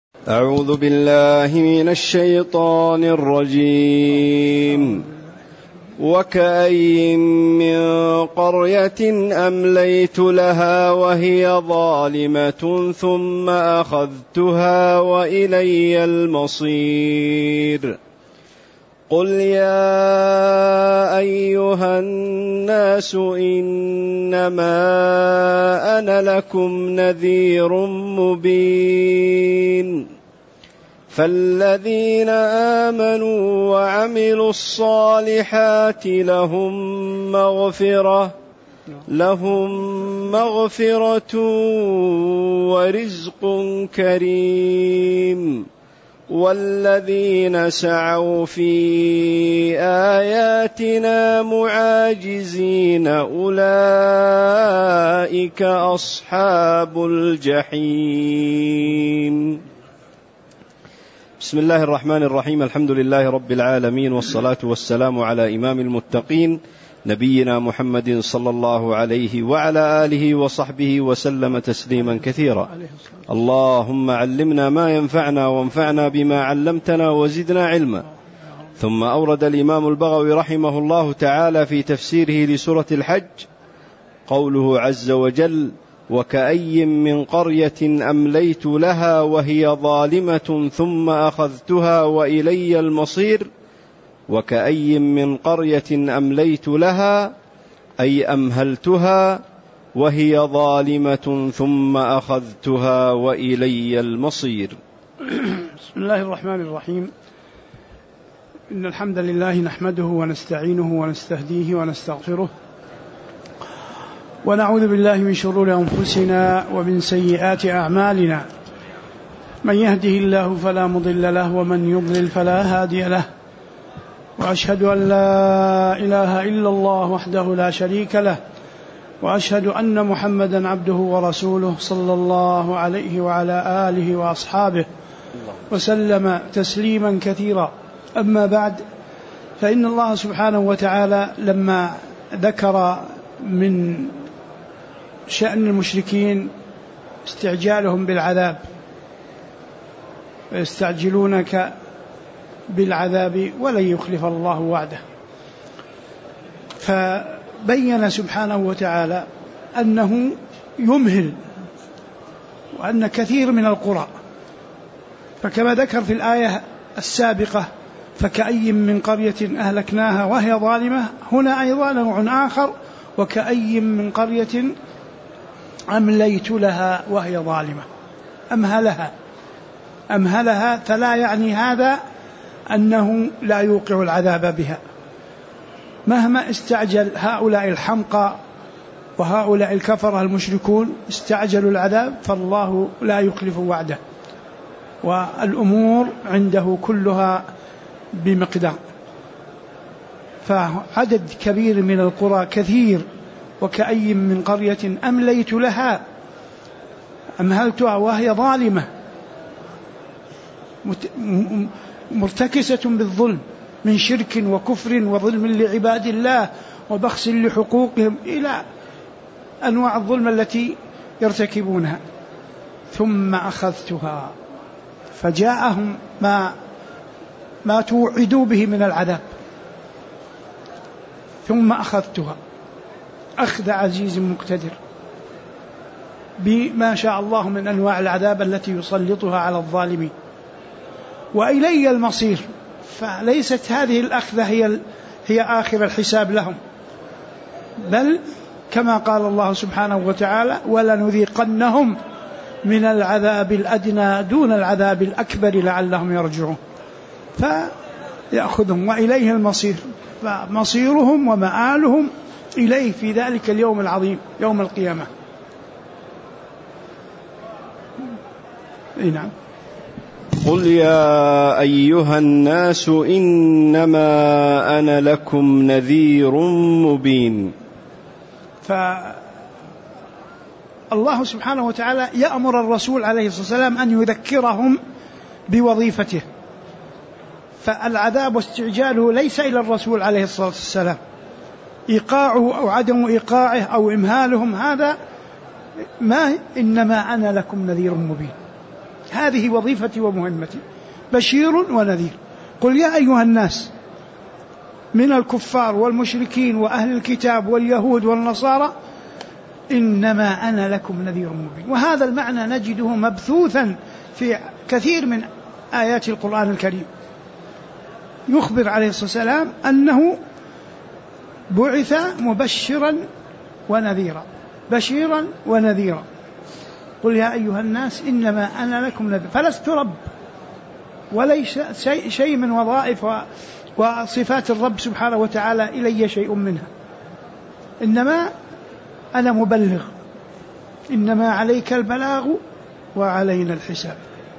أعوذ بالله من الشيطان الرجيم. وكأين من قرية أمليت لها وهي ظالمة ثم أخذتها وإلي المصير. قل يا أيها الناس إنما أنا لكم نذير مبين. فالذين آمنوا وعملوا الصالحات لهم مغفرة ورزق كريم. والذين سعوا في آياتنا معاجزين أولئك أصحاب الجحيم. بسم الله الرحمن الرحيم. الحمد لله رب العالمين، والصلاة والسلام على إمام المتقين نبينا محمد صلى الله عليه وعلى آله وصحبه وسلم تسليما كثيرا. اللهم علمنا ما ينفعنا وانفعنا بما علمتنا وزدنا علما. ثم أورد الإمام البغوي رحمه الله تعالى في تفسيره لسورة الحج قوله عز وجل: وكأي من قرية أمليت لها وهي ظالمة ثم أخذتها وإلي المصير. وكأي من قرية أمليت لها أي أمهلتها وهي ظالمة ثم أخذتها وإلي المصير. بسم الله الرحمن الرحيم. إن الحمد لله نحمده ونستعينه ونستهديه ونستغفره، ونعوذ بالله من شرور أنفسنا ومن سيئات أعمالنا. من يهده الله فلا مضل له ومن يضلل فلا هادي له. وأشهد أن لا إله إلا الله وحده لا شريك له، وأشهد أن محمدا عبده ورسوله صلى الله عليه وعلى آله وأصحابه وسلم تسليما كثيرا. أما بعد، فإن الله سبحانه وتعالى لما ذكر من شأن المشركين استعجالهم بالعذاب ويستعجلونك بالعذاب ولن يخلف الله وعده، فبين سبحانه وتعالى أنه يمهل، وأن كثير من القرى، فكما ذكر في الآية السابقة: فكأي من قرية أهلكناها وهي ظالمة، هنا أيضا نوع آخر: وكأي من قرية أمليت لها وهي ظالمة. أمهلها، فلا يعني هذا أنه لا يوقع العذاب بها. مهما استعجل هؤلاء الحمقى وهؤلاء الكفرة المشركون استعجلوا العذاب، فالله لا يخلف وعده، والأمور عنده كلها بمقدار. فعدد كبير من القرى كثير: وكأي من قرية أمليت لها، أمهلتها وهي ظالمة مرتكسة بالظلم من شرك وكفر وظلم لعباد الله وبخس لحقوقهم إلى أنواع الظلم التي يرتكبونها. ثم أخذتها، فجاءهم ما توعدوا به من العذاب. ثم أخذتها أخذ عزيز مقتدر بما شاء الله من أنواع العذاب التي يسلطها على الظالمين. وإلي المصير، فليست هذه الأخذة هي آخر الحساب لهم، بل كما قال الله سبحانه وتعالى: ولنذيقنهم من العذاب الأدنى دون العذاب الأكبر لعلهم يرجعون. فيأخذهم وإليه المصير، فمصيرهم ومآلهم إليه في ذلك اليوم العظيم يوم القيامة. نعم. قل يا أيها الناس إنما أنا لكم نذير مبين. فالله سبحانه وتعالى يأمر الرسول عليه الصلاة والسلام أن يذكرهم بوظيفته، فالعذاب واستعجاله ليس إلى الرسول عليه الصلاة والسلام، إيقاعه أو عدم إيقاعه أو إمهالهم هذا ما، إنما أنا لكم نذير مبين. هذه وظيفتي ومهمتي، بشير ونذير. قل يا أيها الناس من الكفار والمشركين وأهل الكتاب واليهود والنصارى إنما أنا لكم نذير مبين. وهذا المعنى نجده مبثوثا في كثير من آيات القرآن الكريم. يخبر عليه الصلاة والسلام أنه بعث مبشرا ونذيرا، بشيرا ونذيرا. قل يا أيها الناس إنما أنا لكم نذير. فلست رب، وليس شيء من وظائف وصفات الرب سبحانه وتعالى إلي شيء منها، إنما أنا مبلغ، إنما عليك البلاغ وعلينا الحساب.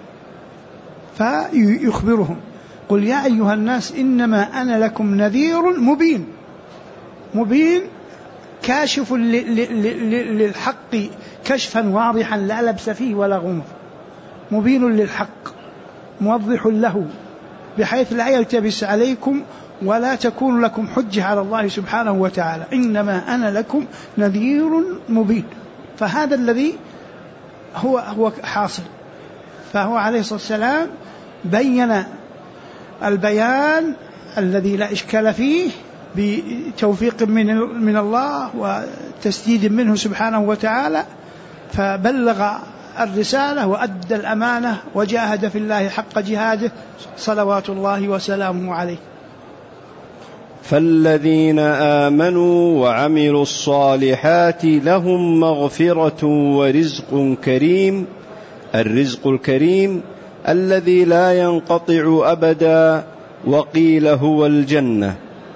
فيخبرهم قل يا أيها الناس إنما أنا لكم نذير مبين. مبين كاشف للحق كشفا واضحا لا لبس فيه ولا غموض، مبين للحق موضح له بحيث لا يلتبس عليكم ولا تكون لكم حجة على الله سبحانه وتعالى. إنما أنا لكم نذير مبين. فهذا الذي هو حاصل. فهو عليه الصلاة والسلام بين البيان الذي لا إشكال فيه بتوفيق من الله وتسديد منه سبحانه وتعالى، فبلغ الرسالة وأدى الأمانة وجاهد في الله حق جهاده صلوات الله وسلامه عليه. فالذين آمنوا وعملوا الصالحات لهم مغفرة ورزق كريم. الرزق الكريم الذي لا ينقطع أبدا، وقيل هو الجنة.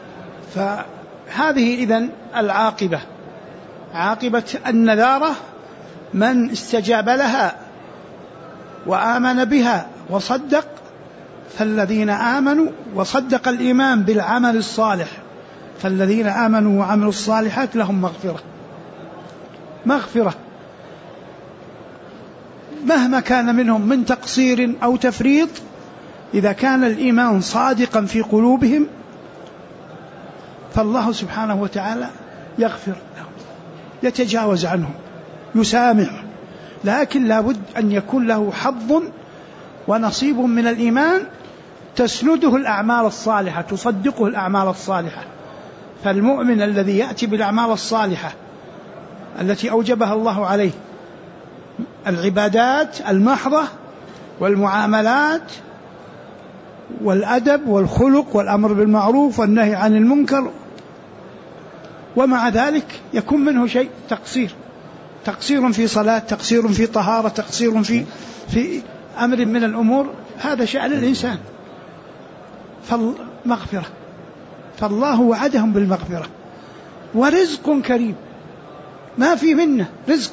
فهذه إذن العاقبة، عاقبة النذارة من استجاب لها وآمن بها وصدق. فالذين آمنوا وصدق الإيمان بالعمل الصالح، فالذين آمنوا وعملوا الصالحات لهم مغفرة. مغفرة مهما كان منهم من تقصير أو تفريط، إذا كان الإيمان صادقا في قلوبهم فالله سبحانه وتعالى يغفر لهم، يتجاوز عنهم، يسامح. لكن لابد أن يكون له حظ ونصيب من الإيمان تسنده الأعمال الصالحة، تصدقه الأعمال الصالحة. فالمؤمن الذي يأتي بالأعمال الصالحة التي أوجبها الله عليه، العبادات المحضة والمعاملات والأدب والخلق والأمر بالمعروف والنهي عن المنكر، ومع ذلك يكون منه شيء تقصير في صلاة، تقصير في طهارة، تقصير في أمر من الأمور، هذا شأن الإنسان. فالمغفرة، فالله وعدهم بالمغفرة ورزق كريم، ما في منه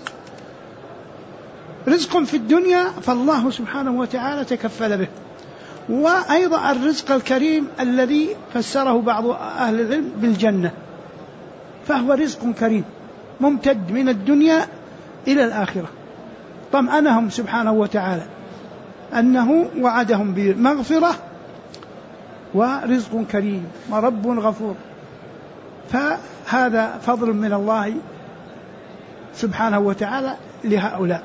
رزق في الدنيا فالله سبحانه وتعالى تكفل به. وأيضا الرزق الكريم الذي فسره بعض أهل العلم بالجنة، فهو رزق كريم ممتد من الدنيا إلى الآخرة. طمأنهم سبحانه وتعالى أنه وعدهم بالمغفرة ورزق كريم ورب غفور. فهذا فضل من الله سبحانه وتعالى لهؤلاء.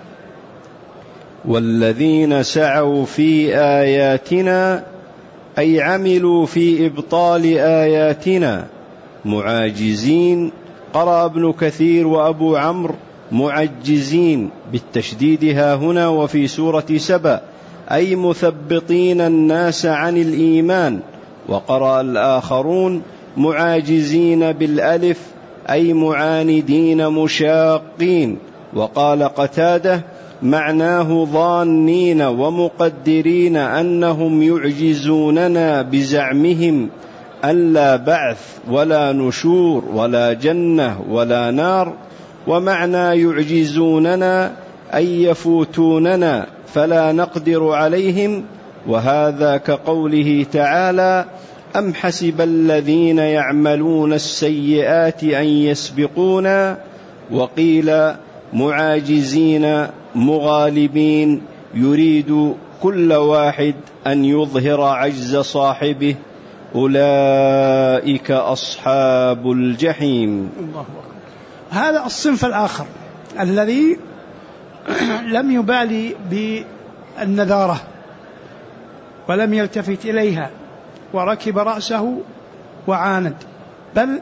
والذين سعوا في آياتنا أي عملوا في إبطال آياتنا معاجزين. قرأ ابن كثير وأبو عمرو معجزين بالتشديد ها هنا وفي سورة سبأ، أي مثبطين الناس عن الإيمان. وقرأ الآخرون معاجزين بالألف أي معاندين مشاقين. وقال قتادة معناه ظانين ومقدرين أنهم يعجزوننا بزعمهم أن لا بعث ولا نشور ولا جنة ولا نار. ومعنى يعجزوننا أي يفوتوننا فلا نقدر عليهم. وهذا كقوله تعالى أم حسب الذين يعملون السيئات أن يسبقونا. وقيل معاجزين مغالبين، يريد كل واحد أن يظهر عجز صاحبه. أولئك أصحاب الجحيم. الله أكبر. هذا الصنف الآخر الذي لم يبالي النذارة ولم يلتفت إليها وركب رأسه وعاند، بل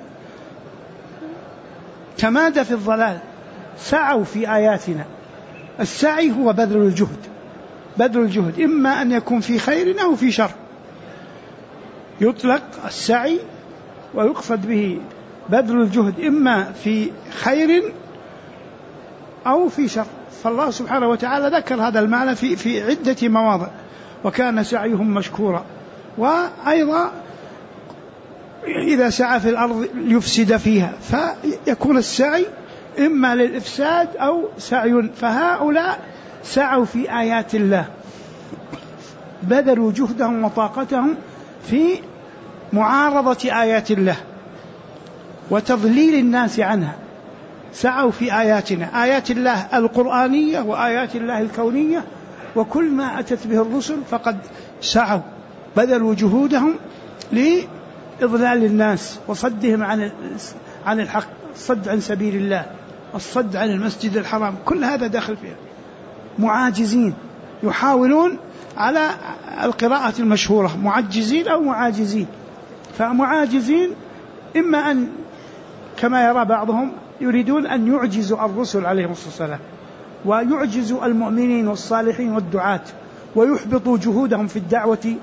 تمادى في الضلال. سعوا في آياتنا. السعي هو بذل الجهد، إما أن يكون في خير أو في شر. يطلق السعي ويقصد به بذل الجهد إما في خير أو في شر. فالله سبحانه وتعالى ذكر هذا المعنى في عدة مواضع: وكان سعيهم مشكورا. وأيضا إذا سعى في الأرض ليفسد فيها فيكون السعي إما للإفساد أو سعي. فهؤلاء سعوا في آيات الله، بذلوا جهدهم وطاقتهم في معارضة آيات الله وتضليل الناس عنها. سعوا في آياتنا، آيات الله القرآنية وآيات الله الكونية، وكل ما أتت به الرسل فقد سعوا، بذلوا جهودهم لإضلال الناس وصدهم عن الحق، الصد عن سبيل الله، الصد عن المسجد الحرام، كل هذا داخل فيها. معاجزين، يحاولون على القراءة المشهورة معجزين أو معاجزين. فمعاجزين إما أن كما يرى بعضهم يريدون أن يعجزوا الرسل عليهم الصلاة والسلام، ويعجزوا المؤمنين والصالحين والدعاة، ويحبطوا جهودهم في الدعوة.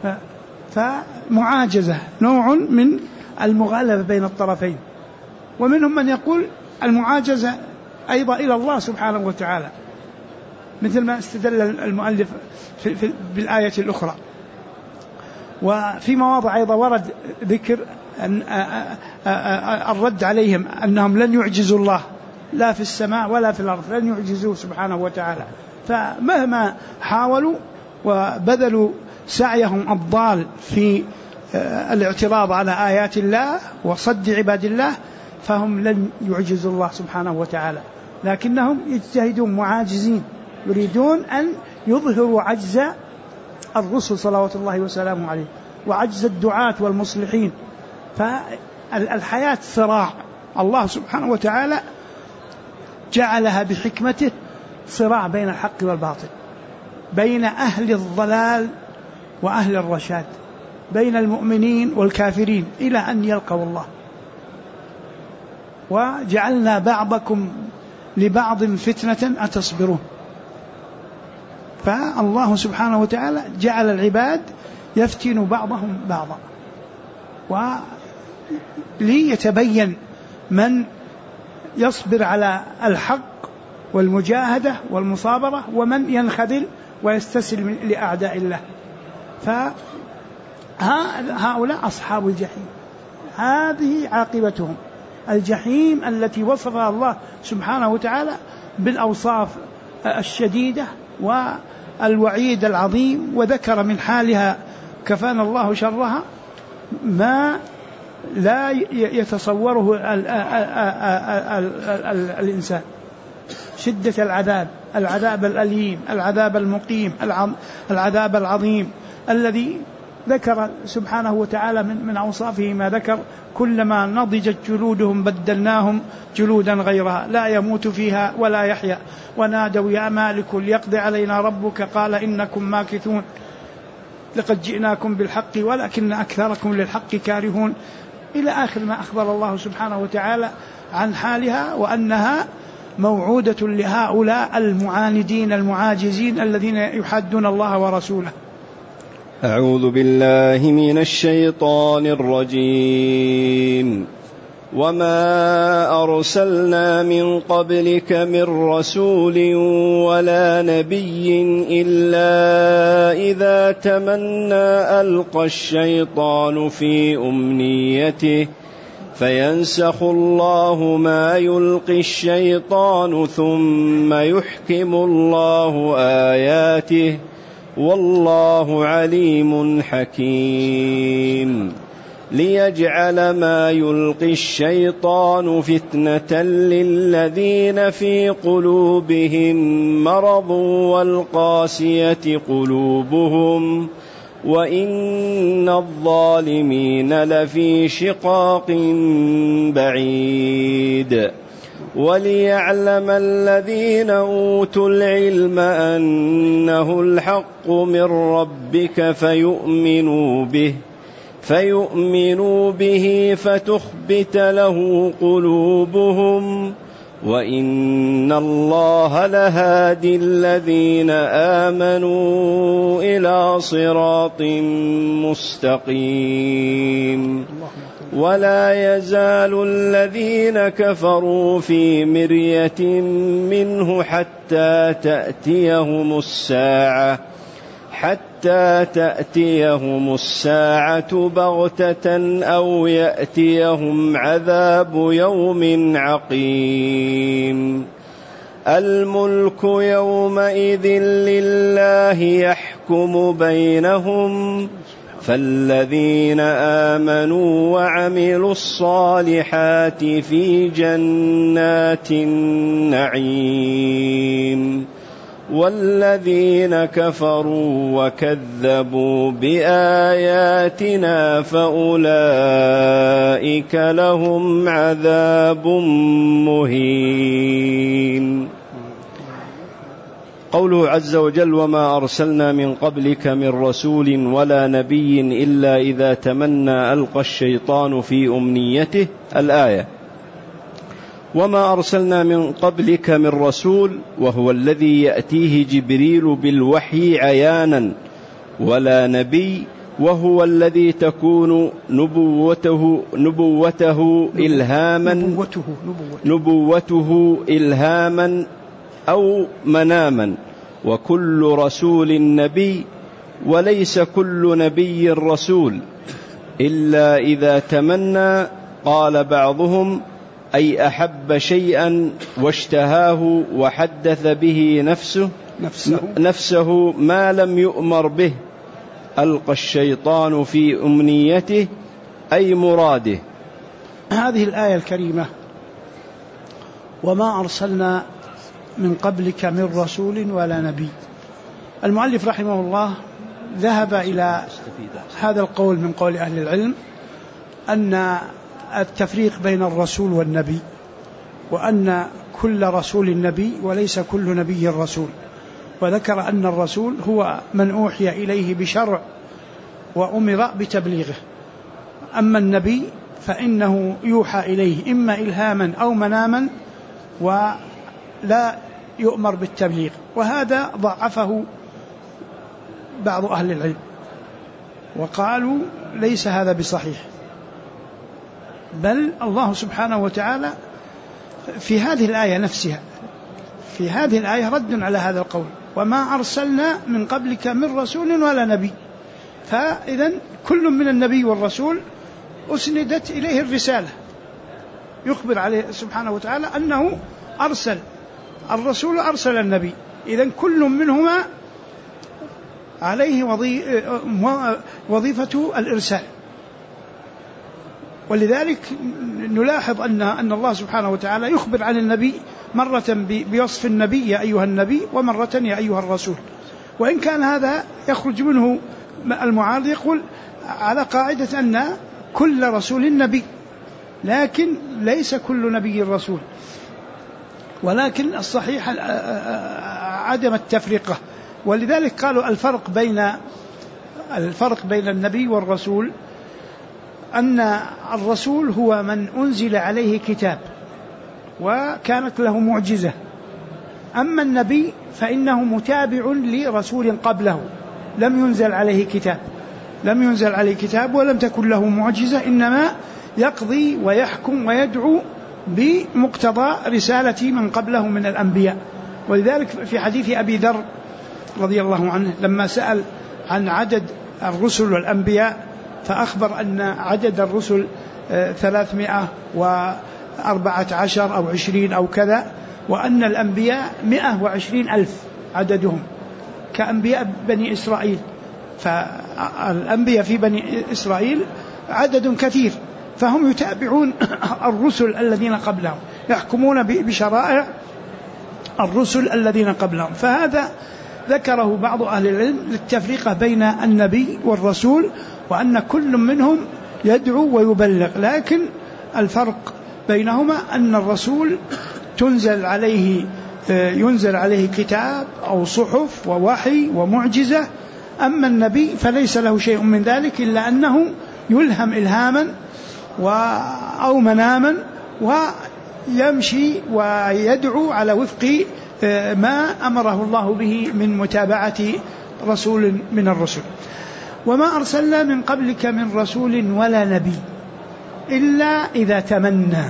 فمعاجزة نوع من المغالبة بين الطرفين. ومنهم من يقول المعاجزة أيضا إلى الله سبحانه وتعالى، مثل ما استدل المؤلف بالآية الأخرى. وفي مواضع أيضا ورد ذكر أن الرد عليهم أنهم لن يعجزوا الله لا في السماء ولا في الأرض، لن يعجزوه سبحانه وتعالى. فمهما حاولوا وبذلوا سعيهم الضال في الاعتراض على آيات الله وصد عباد الله فهم لن يعجزوا الله سبحانه وتعالى، لكنهم يجتهدون معاجزين، يريدون أن يظهروا عجز الرسل صلوات الله وسلامه عليه وعجز الدعاة والمصلحين. فالحياة صراع، الله سبحانه وتعالى جعلها بحكمته صراع بين الحق والباطل، بين أهل الضلال وأهل الرشاد، بين المؤمنين والكافرين، إلى أن يلقوا الله. وجعلنا بعضكم لبعض فتنة أتصبرون. فالله سبحانه وتعالى جعل العباد يفتن بعضهم بعضا، وليتبين من يصبر على الحق والمجاهدة والمصابرة ومن ينخذل ويستسلم لأعداء الله. فهؤلاء أصحاب الجحيم، هذه عاقبتهم، الجحيم التي وصفها الله سبحانه وتعالى بالأوصاف الشديدة والوعيد العظيم، وذكر من حالها كفانا الله شرها ما لا يتصوره الإنسان. شدة العذاب الأليم، العذاب المقيم، العذاب العظيم الذي ذكر سبحانه وتعالى من أوصافه ما ذكر: كلما نضجت جلودهم بدلناهم جلودا غيرها لا يموت فيها ولا يحيا ونادوا يا مالك ليقضي علينا ربك قال إنكم ماكثون لقد جئناكم بالحق ولكن أكثركم للحق كارهون، إلى آخر ما أخبر الله سبحانه وتعالى عن حالها، وأنها موعودة لهؤلاء المعاندين المعاجزين الذين يحادون الله ورسوله. أعوذ بالله من الشيطان الرجيم. وما أرسلنا من قبلك من رسول ولا نبي إلا إذا تمنى ألقى الشيطان في أمنيته فينسخ الله ما يلقي الشيطان ثم يحكم الله آياته والله عليم حكيم. ليجعل ما يلقي الشيطان فتنة للذين في قلوبهم مرض والقاسية قلوبهم وإن الظالمين لفي شقاق بعيد. وليعلم الذين أوتوا العلم أنه الحق من ربك فيؤمنوا به فتخبت له قلوبهم وإن الله لهادي الذين آمنوا إلى صراط مستقيم. ولا يزال الذين كفروا في مرية منه حتى تأتيهم الساعة بغتة أو يأتيهم عذاب يوم عقيم. الملك يومئذ لله يحكم بينهم فالذين آمنوا وعملوا الصالحات في جنات النعيم والذين كفروا وكذبوا بآياتنا فأولئك لهم عذاب مهين. قوله عز وجل: وما أرسلنا من قبلك من رسول ولا نبي إلا إذا تمنى ألقى الشيطان في أمنيته. الآية: وما أرسلنا من قبلك من رسول وهو الذي يأتيه جبريل بالوحي عيانا، ولا نبي وهو الذي تكون نبوته إلهاما أو مناما، وكل رسول نبي وليس كل نبي رسول إلا إذا تمنى. قال بعضهم: أي أحب شيئا واشتهاه وحدث به نفسه ما لم يؤمر به ألقى الشيطان في أمنيته، أي مراده. هذه الآية الكريمة: وما أرسلنا من قبلك من رسول ولا نبي. المؤلف رحمه الله ذهب إلى هذا القول من قول أهل العلم أن التفريق بين الرسول والنبي، وأن كل رسول نبي وليس كل نبي رسول، وذكر أن الرسول هو من أوحي إليه بشرع وأمر بتبليغه، أما النبي فإنه يوحى إليه إما إلهاما أو مناما ولا يؤمر بالتبليغ. وهذا ضعفه بعض أهل العلم وقالوا ليس هذا بصحيح، بل الله سبحانه وتعالى في هذه الآية نفسها، في هذه الآية رد على هذا القول: وما أرسلنا من قبلك من رسول ولا نبي. فإذن كل من النبي والرسول أسندت إليه الرسالة، يخبر عليه سبحانه وتعالى أنه أرسل الرسول أرسل النبي، إذن كل منهما عليه وظيفة الإرسال. ولذلك نلاحظ أن الله سبحانه وتعالى يخبر عن النبي مرة بوصف النبي يا أيها النبي، ومرة يا أيها الرسول، وإن كان هذا يخرج منه المعارض يقول على قاعدة أن كل رسول نبي، لكن ليس كل نبي رسول، ولكن الصحيح عدم التفرقة. ولذلك قالوا الفرق بين النبي والرسول أن الرسول هو من أنزل عليه كتاب وكانت له معجزة، أما النبي فإنه متابع لرسول قبله لم ينزل عليه كتاب ولم تكن له معجزة، إنما يقضي ويحكم ويدعو بمقتضى رسالة من قبله من الأنبياء. ولذلك في حديث أبي ذر رضي الله عنه لما سأل عن عدد الرسل والأنبياء فأخبر أن عدد الرسل 314 أو 20 أو كذا، وأن الأنبياء 120,000 عددهم كأنبياء بني إسرائيل. فالأنبياء في بني إسرائيل عدد كثير، فهم يتابعون الرسل الذين قبلهم، يحكمون بشرائع الرسل الذين قبلهم. فهذا ذكره بعض أهل العلم للتفريق بين النبي والرسول، وأن كل منهم يدعو ويبلغ، لكن الفرق بينهما أن الرسول ينزل عليه كتاب أو صحف ووحي ومعجزة. أما النبي فليس له شيء من ذلك إلا أنه يلهم إلهاما أو مناما ويمشي ويدعو على وفق ما أمره الله به من متابعة رسول من الرسل. وما أرسلنا من قبلك من رسول ولا نبي إلا إذا تمنى.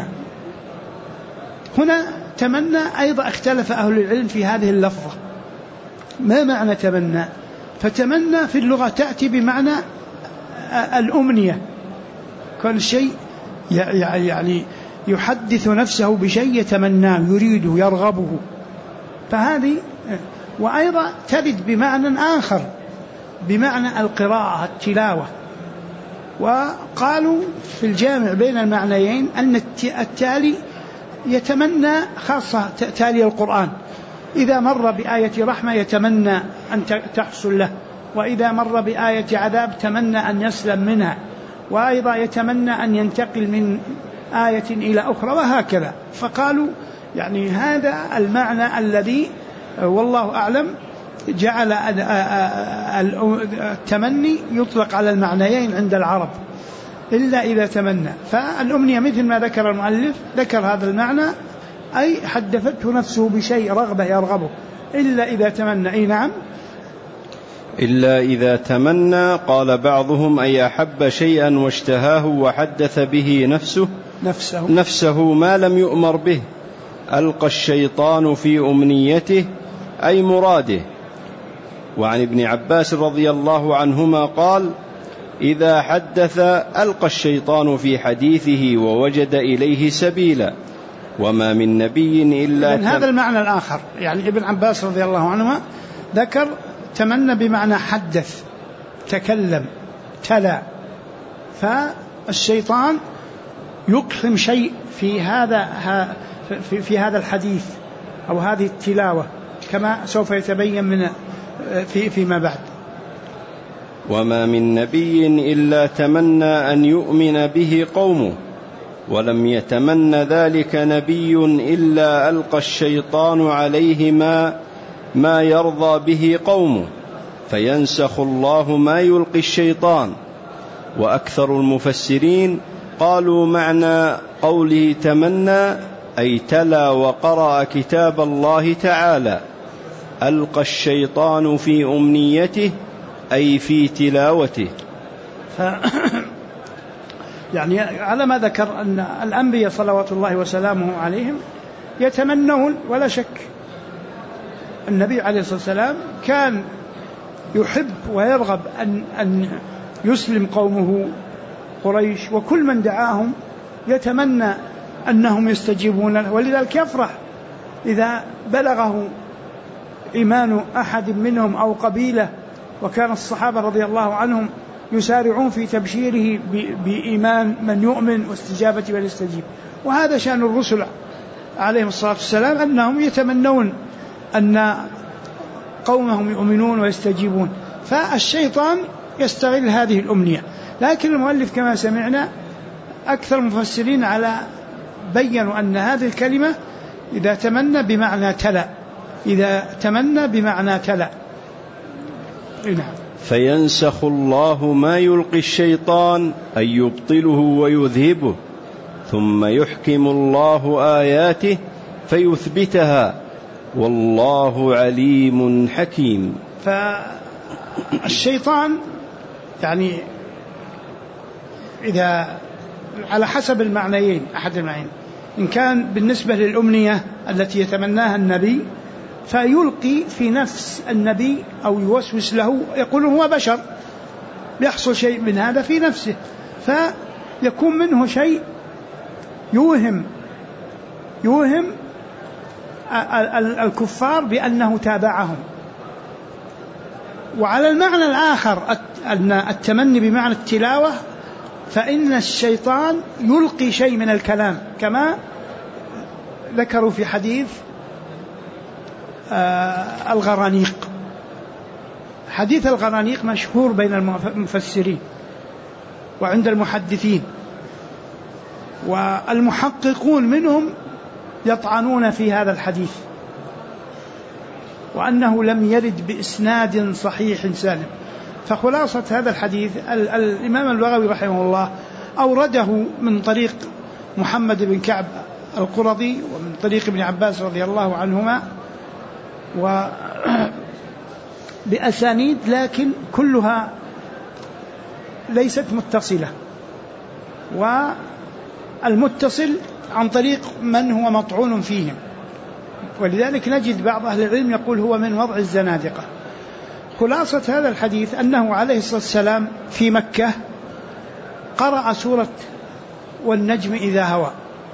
هنا تمنى أيضا اختلف أهل العلم في هذه اللفظة، ما معنى تمنى؟ فتمنى في اللغة تأتي بمعنى الأمنية، كل شيء يعني يحدث نفسه بشيء يتمناه يريده يرغبه، فهذه. وأيضا ترد بمعنى آخر بمعنى القراءة التلاوة. وقالوا في الجامع بين المعنيين أن التالي يتمنى خاصة تالي القرآن، إذا مر بآية رحمة يتمنى أن تحصل له، وإذا مر بآية عذاب تمنى أن يسلم منها، وأيضا يتمنى أن ينتقل من آية إلى أخرى، وهكذا. فقالوا يعني هذا المعنى الذي والله أعلم جعل التمني يطلق على المعنيين عند العرب إلا إذا تمنى. فالأمنية مثل ما ذكر المؤلف ذكر هذا المعنى، أي حدثته نفسه بشيء رغبة يرغبه إلا إذا تمنى. أي نعم، إلا إذا تمنى. قال بعضهم أي أحب شيئا واشتهاه وحدث به نفسه ما لم يؤمر به، ألقى الشيطان في أمنيته أي مراده. وعن ابن عباس رضي الله عنهما قال إذا حدث ألقى الشيطان في حديثه ووجد إليه سبيلا، وما من نبي إلا هذا المعنى الآخر. يعني ابن عباس رضي الله عنهما ذكر تمنى بمعنى حدث، تكلم، تلا. فالشيطان يقسم شيء في هذا الحديث أو هذه التلاوة كما سوف يتبين من فيما بعد. وما من نبي إلا تمنى أن يؤمن به قومه، ولم يتمن ذلك نبي إلا ألقى الشيطان عليه ما يرضى به قومه، فينسخ الله ما يلقي الشيطان. وأكثر المفسرين قالوا معنى قوله تمنى أي تلا وقرأ كتاب الله تعالى، ألقى الشيطان في أمنيته أي في تلاوته. يعني على ما ذكر أن الأنبياء صلوات الله وسلامه عليهم يتمنون، ولا شك النبي عليه الصلاة والسلام كان يحب ويرغب أن يسلم قومه قريش، وكل من دعاهم يتمنى أنهم يستجيبون له، ولذلك يفرح إذا بلغه إيمان أحد منهم أو قبيلة. وكان الصحابة رضي الله عنهم يسارعون في تبشيره بإيمان من يؤمن واستجابة من يستجيب. وهذا شأن الرسل عليهم الصلاة والسلام، أنهم يتمنون أن قومهم يؤمنون ويستجيبون. فالشيطان يستغل هذه الأمنية. لكن المؤلف كما سمعنا أكثر المفسرين بيّنوا أن هذه الكلمة إذا تمنى بمعنى تلا، إذا تمنى بمعنى تلا. نعم. فينسخ الله ما يلقي الشيطان أي يبطله ويذهبه، ثم يحكم الله آياته فيثبتها، والله عليم حكيم. فالشيطان يعني إذا على حسب المعنيين أحد المعنيين، إن كان بالنسبة للأمنية التي يتمناها النبي فيلقي في نفس النبي أو يوسوس له، يقول هو بشر يحصل شيء من هذا في نفسه، فيكون منه شيء يوهم الكفار بأنه تابعهم. وعلى المعنى الآخر أن التمني بمعنى التلاوة، فإن الشيطان يلقي شيء من الكلام كما ذكروا في حديث الغرانيق. حديث الغرانيق مشهور بين المفسرين وعند المحدثين، والمحققون منهم يطعنون في هذا الحديث وأنه لم يرد بإسناد صحيح سالم. فخلاصة هذا الحديث الإمام البغوي رحمه الله أورده من طريق محمد بن كعب القرظي ومن طريق ابن عباس رضي الله عنهما بأسانيد لكن كلها ليست متصلة، والمتصل عن طريق من هو مطعون فيهم، ولذلك نجد بعض أهل العلم يقول هو من وضع الزنادقة. خلاصة هذا الحديث أنه عليه الصلاة والسلام في مكة قرأ سورة والنجم إذا هوى،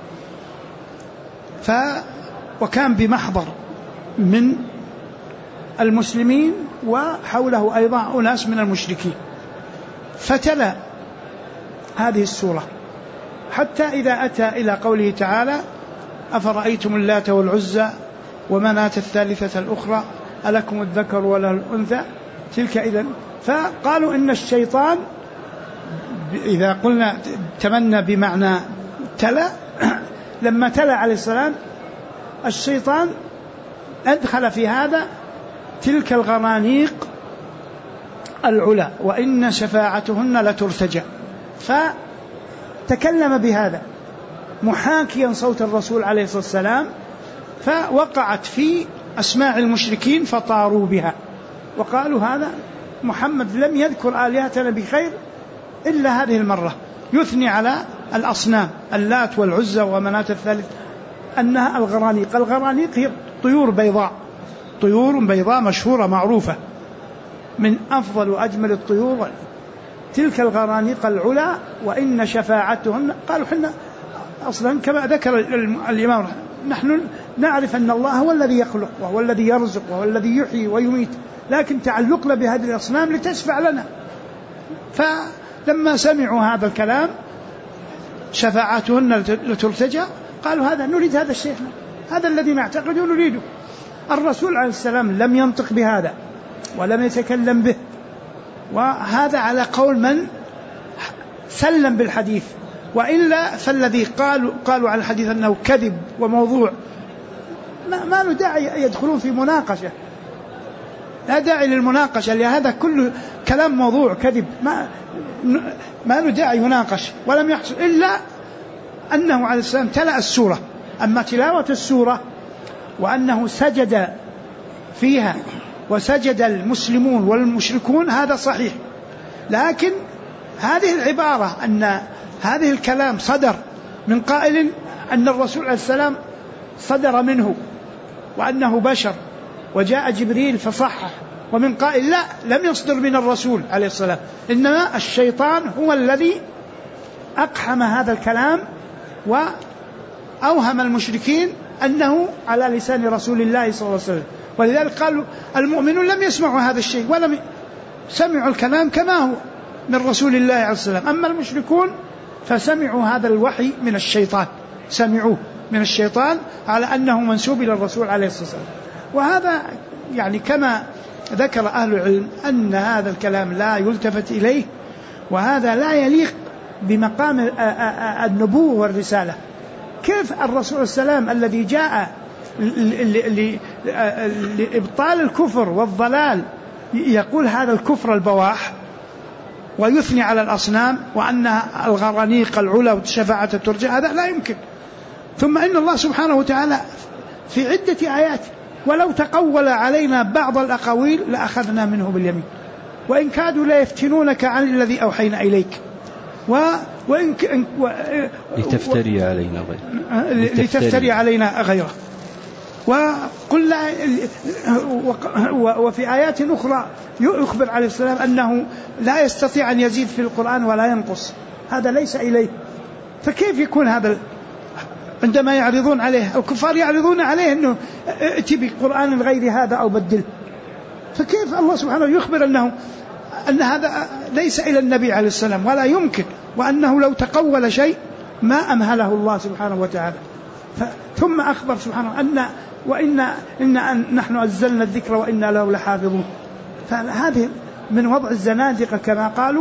وكان بمحضر من المسلمين وحوله أيضا أناس من المشركين، فتلا هذه السورة حتى إذا أتى إلى قوله تعالى أفرأيتم اللات والعزى ومناة الثالثة الأخرى ألكم الذكر ولا الأنثى تلك إذن. فقالوا إن الشيطان إذا قلنا تمنى بمعنى تلا، لما تلا عليه السلام الشيطان أدخل في هذا تلك الغرانيق العلا وإن شفاعتهن لترتجى، فتكلم بهذا محاكيا صوت الرسول عليه الصلاة والسلام، فوقعت في أسماع المشركين فطاروا بها وقالوا هذا محمد لم يذكر آلهتنا بخير إلا هذه المرة، يثني على الأصنام اللات والعزى ومناة الثالث أنها الغرانيق. الغرانيق هي طيور بيضاء، طيور بيضاء مشهورة معروفة من أفضل وأجمل الطيور، تلك الغرانيق العلا وإن شفاعتهن. قالوا حنا أصلا كما ذكر الإمام نحن نعرف أن الله هو الذي يخلق وهو الذي يرزق وهو الذي يحيي ويميت، لكن تعلقنا بهذه الأصنام لتشفع لنا. فلما سمعوا هذا الكلام شفاعتهن لترتجى قالوا هذا نريد، هذا الشيء هذا الذي نعتقد ونريده. الرسول عليه السلام لم ينطق بهذا ولم يتكلم به، وهذا على قول من سلم بالحديث، وإلا فالذي قالوا على الحديث أنه كذب وموضوع ما له داعي يدخلون في مناقشة، لا داعي للمناقشة، لهذا كل كلام موضوع كذب ما له داعي يناقش. ولم يحصل إلا أنه عليه السلام تلا السورة. أما تلاوة السورة وأنه سجد فيها وسجد المسلمون والمشركون هذا صحيح، لكن هذه العبارة أن هذه الكلام صدر من قائل أن الرسول عليه السلام صدر منه وأنه بشر وجاء جبريل فصحح، ومن قائل لا لم يصدر من الرسول عليه السلام، إنما الشيطان هو الذي أقحم هذا الكلام وأوهم المشركين أنه على لسان رسول الله صلى الله عليه وسلم. ولذلك قالوا المؤمنون لم يسمعوا هذا الشيء ولم سمعوا الكلام كما هو من رسول الله عليه السلام، أما المشركون فسمعوا هذا الوحي من الشيطان، سمعوه من الشيطان على أنه منسوب إلى الرسول عليه الصلاة والسلام. وهذا يعني كما ذكر أهل العلم أن هذا الكلام لا يلتفت إليه، وهذا لا يليق بمقام النبوة والرسالة. كيف الرسول السلام الذي جاء لإبطال الكفر والضلال يقول هذا الكفر البواح ويثني على الأصنام وأنها الغرانيق العلا والشفاعة ترجى؟ هذا لا يمكن. ثم إن الله سبحانه وتعالى في عدة آيات ولو تقول علينا بعض الأقاويل لأخذنا منه باليمين وإن كادوا لا يفتنونك عن الذي أوحينا إليك لتفتري علينا غيره. وقل وفي آيات أخرى يخبر عليه السلام أنه لا يستطيع أن يزيد في القرآن ولا ينقص، هذا ليس إليه. فكيف يكون هذا عندما يعرضون عليه الكفار يعرضون عليه أنه ائت بقرآن غير هذا أو بدله؟ فكيف الله سبحانه يخبر أن هذا ليس إلى النبي عليه السلام ولا يمكن، وأنه لو تقول شيء ما أمهله الله سبحانه وتعالى. ثم أخبر سبحانه إن نحن أنزلنا الذكر وإنا له لحافظون. فهذه من وضع الزنادقة كما قالوا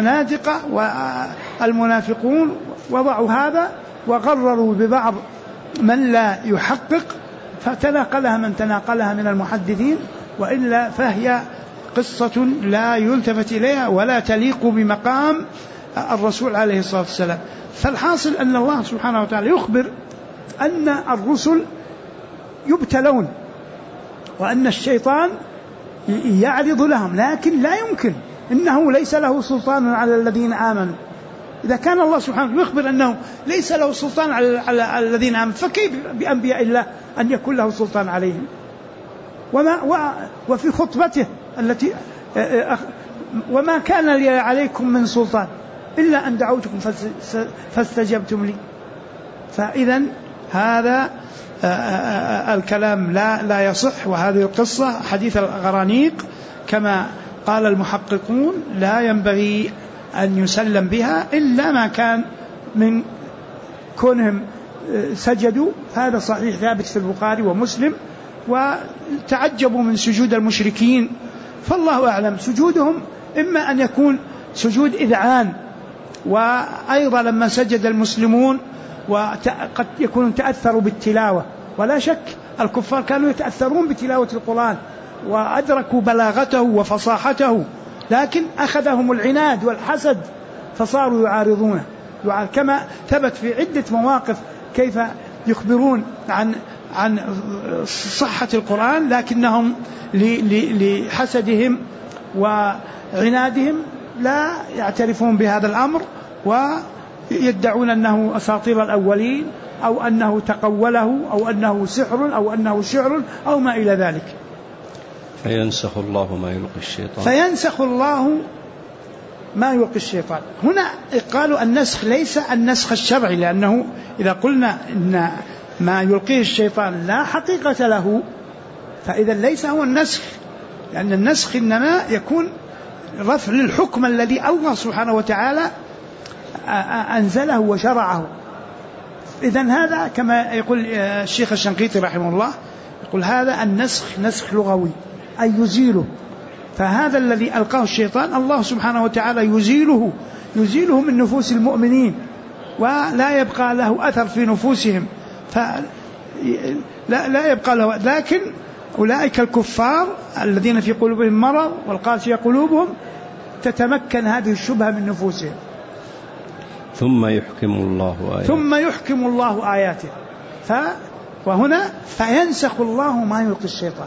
الزنادقة والمنافقون، وضعوا هذا وغرروا ببعض من لا يحقق فتناقلها من تناقلها من المحدثين، وإلا فهي قصة لا يلتفت إليها ولا تليق بمقام الرسول عليه الصلاة والسلام. فالحاصل أن الله سبحانه وتعالى يخبر أن الرسل يبتلون وأن الشيطان يعرض لهم، لكن لا يمكن، إنه ليس له سلطان على الذين آمنوا. إذا كان الله سبحانه وتعالى يخبر أنه ليس له سلطان على الذين آمنوا، فكيف بأنبياء الله أن يكون له سلطان عليهم؟ وفي خطبته التي وما كان لي عليكم من سلطان إلا أن دعوتكم فاستجبتم لي. فإذا هذا الكلام لا يصح. وهذه القصة حديث الغرانيق كما قال المحققون لا ينبغي أن يسلم بها إلا ما كان من كونهم سجدوا، هذا صحيح ثابت في البخاري ومسلم، وتعجبوا من سجود المشركين، فالله أعلم سجودهم إما أن يكون سجود إذعان، وأيضا لما سجد المسلمون وقد يكونوا تأثروا بالتلاوة، ولا شك الكفار كانوا يتأثرون بتلاوة القرآن وأدركوا بلاغته وفصاحته، لكن أخذهم العناد والحسد فصاروا يعارضونه، كما ثبت في عدة مواقف كيف يخبرون عن صحة القرآن، لكنهم لحسدهم وعنادهم لا يعترفون بهذا الأمر، ويدعون أنه أساطير الأولين أو أنه تقوله أو أنه سحر أو أنه شعر أو ما إلى ذلك. فينسخ الله ما يلقي الشيطان. فينسخ الله ما يلقي الشيطان. هنا قالوا النسخ ليس النسخ الشرعي، لأنه إذا قلنا إن ما يلقيه الشيطان لا حقيقة له فإذا ليس هو النسخ، لأن النسخ إنما يكون رفع للحكم الذي الله سبحانه وتعالى أنزله وشرعه. إذن هذا كما يقول الشيخ الشنقيطي رحمه الله، يقول هذا النسخ نسخ لغوي أي يزيله، فهذا الذي ألقاه الشيطان الله سبحانه وتعالى يزيله من نفوس المؤمنين ولا يبقى له أثر في نفوسهم، لا يبقى له. لكن أولئك الكفار الذين في قلوبهم مرض والقاسية قلوبهم تتمكن هذه الشبهة من نفوسهم. ثم يحكم الله آياته. وهنا فينسخ الله ما يلقي الشيطان،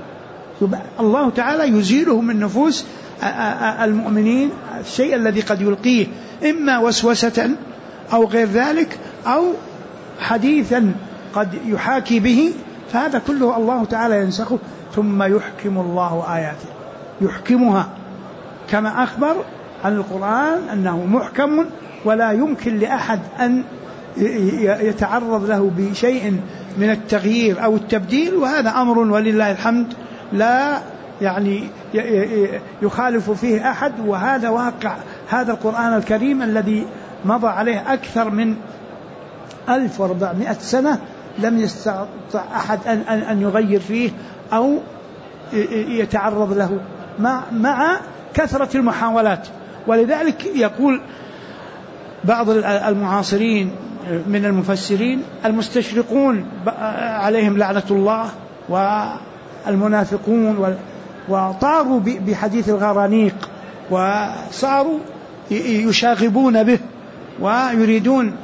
الله تعالى يزيله من نفوس المؤمنين الشيء الذي قد يلقيه، إما وسوسة أو غير ذلك أو حديثا قد يحاكي به، فهذا كله الله تعالى ينسخه. ثم يحكم الله آياته، يحكمها كما أخبر عن القرآن أنه محكم ولا يمكن لأحد أن يتعرض له بشيء من التغيير أو التبديل، وهذا أمر ولله الحمد لا يعني يخالف فيه أحد. وهذا واقع هذا القرآن الكريم الذي مضى عليه أكثر من 1400 سنة لم يستطع أحد أن يغير فيه أو يتعرض له مع كثرة المحاولات. ولذلك يقول بعض المعاصرين من المفسرين المستشرقون عليهم لعنة الله والمنافقون وطاروا بحديث الغرانيق وصاروا يشاغبون به ويريدون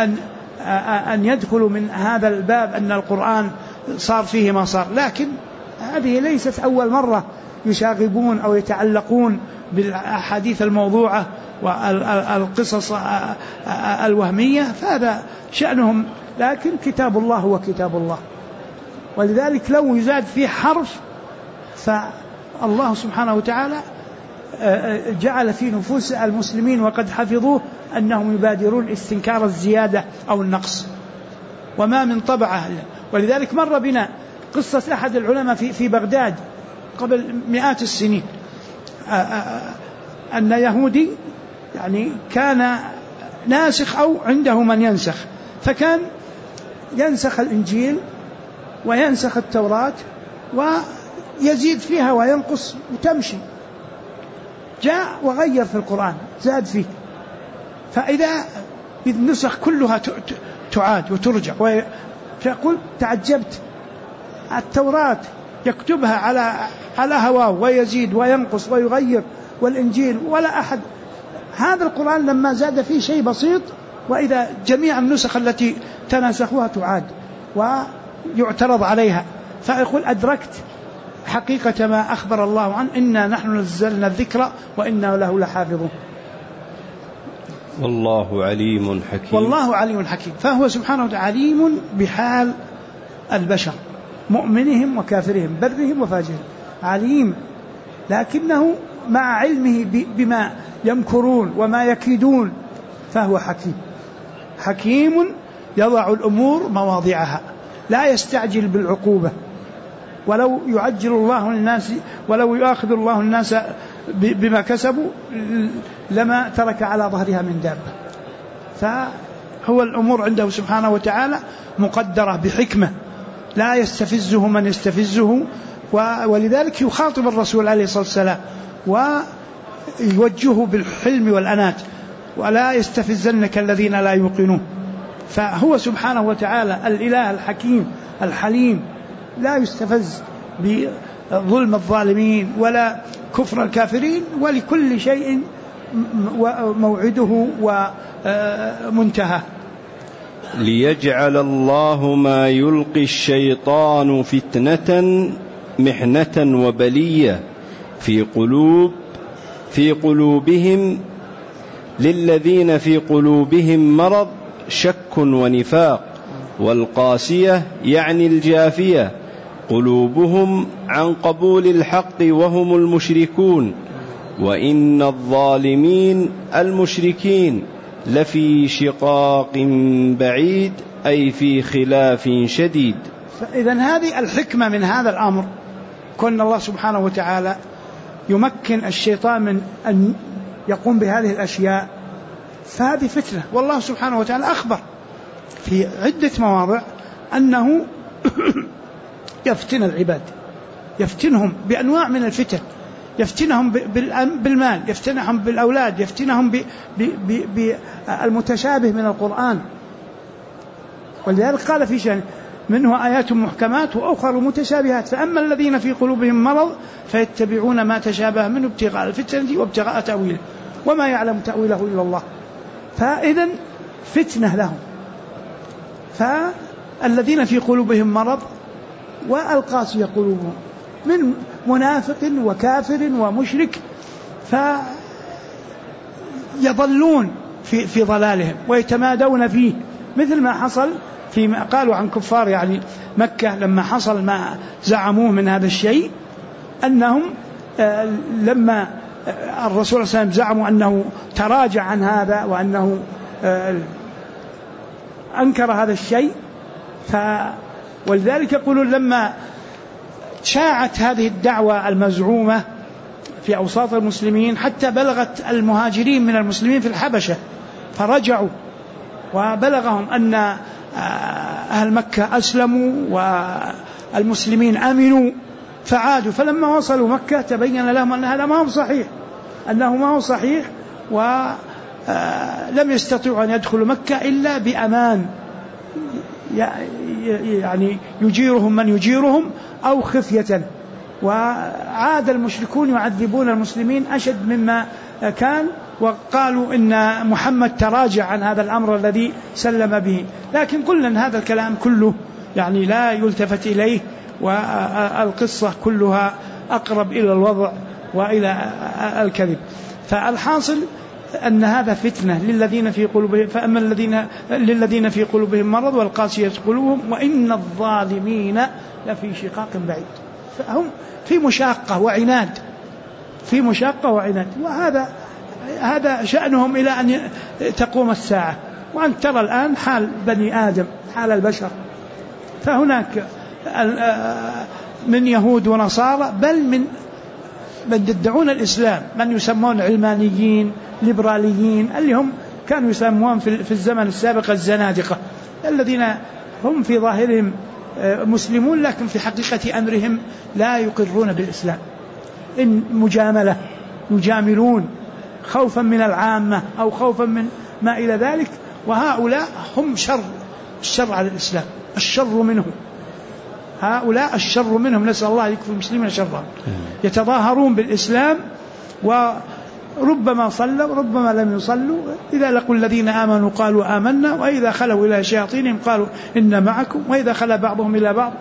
أن يدخلوا من هذا الباب أن القرآن صار فيه ما صار، لكن هذه ليست أول مرة يشاغبون أو يتعلقون بالأحاديث الموضوعة والقصص الوهمية، فهذا شأنهم، لكن كتاب الله هو كتاب الله. ولذلك لو يزاد فيه حرف فالله سبحانه وتعالى جعل في نفوس المسلمين وقد حفظوه أنهم يبادرون استنكار الزيادة أو النقص وما من طبعه. ولذلك مر بنا قصة أحد العلماء في بغداد قبل مئات السنين، أن يهودي يعني كان ناسخ أو عنده من ينسخ، فكان ينسخ الإنجيل وينسخ التوراة ويزيد فيها وينقص وتمشي. جاء وغير في القرآن زاد فيه، فإذا النسخ كلها تعاد وترجع فيقول تعجبت، التوراة يكتبها على هواه ويزيد وينقص ويغير، والإنجيل ولا أحد. هذا القرآن لما زاد فيه شيء بسيط، وإذا جميع النسخ التي تناسخوها تعاد ويعترض عليها. فيقول أدركت حقيقة ما أخبر الله عنه، إنا نحن نزلنا الذكر وإنا له لحافظون. والله عليم حكيم. والله عليم حكيم. فهو سبحانه وتعالى عليم بحال البشر، مؤمنهم وكافرهم، برهم وفاجرهم، عليم، لكنه مع علمه بما يمكرون وما يكيدون فهو حكيم. حكيم يضع الأمور مواضعها، لا يستعجل بالعقوبة. ولو يعجل الله الناس، ولو يؤاخذ الله الناس بما كسبوا لما ترك على ظهرها من دابة. فهو الأمور عنده سبحانه وتعالى مقدرة بحكمة، لا يستفزه من يستفزه. ولذلك يخاطب الرسول عليه الصلاة والسلام ويوجهه بالحلم والأنات، ولا يستفزنك الذين لا يوقنون. فهو سبحانه وتعالى الإله الحكيم الحليم، لا يستفز بظلم الظالمين ولا كفر الكافرين، ولكل شيء موعده ومنتهى. ليجعل الله ما يلقي الشيطان فتنة محنة وبلية في قلوبهم للذين في قلوبهم مرض شك ونفاق، والقاسية يعني الجافية قلوبهم عن قبول الحق وهم المشركون، وإن الظالمين المشركين لفي شقاق بعيد، أي في خلاف شديد. فإذن هذه الحكمة من هذا الأمر، كون الله سبحانه وتعالى يمكن الشيطان من أن يقوم بهذه الأشياء، فهذه فتنة. والله سبحانه وتعالى أخبر في عدة مواضع أنه يفتن العباد، يفتنهم بأنواع من الفتن، يفتنهم بالمال، يفتنهم بالأولاد، يفتنهم بالمتشابه من القرآن. ولذلك قال في شأن منه آيات محكمات وأخر متشابهات، فأما الذين في قلوبهم مرض فيتبعون ما تشابه منه ابتغاء الفتنة وابتغاء تأويله وما يعلم تأويله إلا الله. فإذن فتنة لهم. فالذين في قلوبهم مرض والقاسية قلوبهم من منافق وكافر ومشرك، فيضلون في ضلالهم ويتمادون فيه، مثل ما حصل فيما قالوا عن كفار يعني مكة لما حصل ما زعموه من هذا الشيء، أنهم لما الرسول صلى الله عليه وسلم زعموا أنه تراجع عن هذا وأنه أنكر هذا الشيء. ولذلك يقولون لما شاعت هذه الدعوة المزعومة في أوساط المسلمين حتى بلغت المهاجرين من المسلمين في الحبشة، فرجعوا وبلغهم أن أهل مكة أسلموا والمسلمين أمنوا، فعادوا. فلما وصلوا مكة تبين لهم أن هذا ما هو صحيح، أنه ما هو صحيح، ولم يستطيعوا أن يدخلوا مكة إلا بأمان، يعني يجيرهم من يجيرهم أو خفية. وعاد المشركون يعذبون المسلمين أشد مما كان، وقالوا إن محمد تراجع عن هذا الأمر الذي سلم به. لكن قلنا هذا الكلام كله يعني لا يلتفت إليه، والقصة كلها أقرب إلى الوضع وإلى الكذب. فالحاصل أن هذا فتنة للذين في قلوبهم، فأما للذين في قلوبهم مرض والقاسية قلوبهم وإن الظالمين لفي شقاق بعيد. فهم في مشاقة وعناد، في مشاقة وعناد، وهذا شأنهم إلى أن تقوم الساعة. وأن ترى الآن حال بني آدم، حال البشر، فهناك من يهود ونصارى، بل من يدعون الإسلام، من يسمون علمانيين ليبراليين، اللي هم كانوا يسمون في الزمن السابق الزنادقة، الذين هم في ظاهرهم مسلمون لكن في حقيقة أمرهم لا يقرون بالإسلام، إن مجاملة يجاملون خوفا من العامة أو خوفا من ما إلى ذلك. وهؤلاء هم الشر على الإسلام. الشر منهم، هؤلاء الشر منهم، نسأل الله يكفي المسلمين شرهم. يتظاهرون بالإسلام وربما صلوا ربما لم يصلوا، إذا لقوا الذين آمنوا قالوا آمنا، وإذا خلوا إلى شياطينهم قالوا إن معكم، وإذا خلا بعضهم إلى بعض.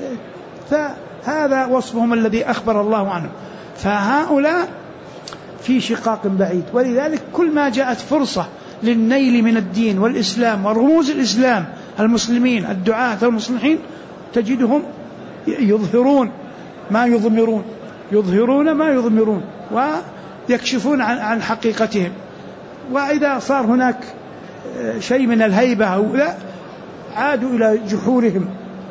فهذا وصفهم الذي أخبر الله عنه. فهؤلاء في شقاق بعيد، ولذلك كل ما جاءت فرصة للنيل من الدين والإسلام ورموز الإسلام المسلمين الدعاة المصلحين تجدهم يظهرون ما يضمرون، يظهرون ما يضمرون ويكشفون عن حقيقتهم. وإذا صار هناك شيء من الهيبة أو لا عادوا إلى جحورهم.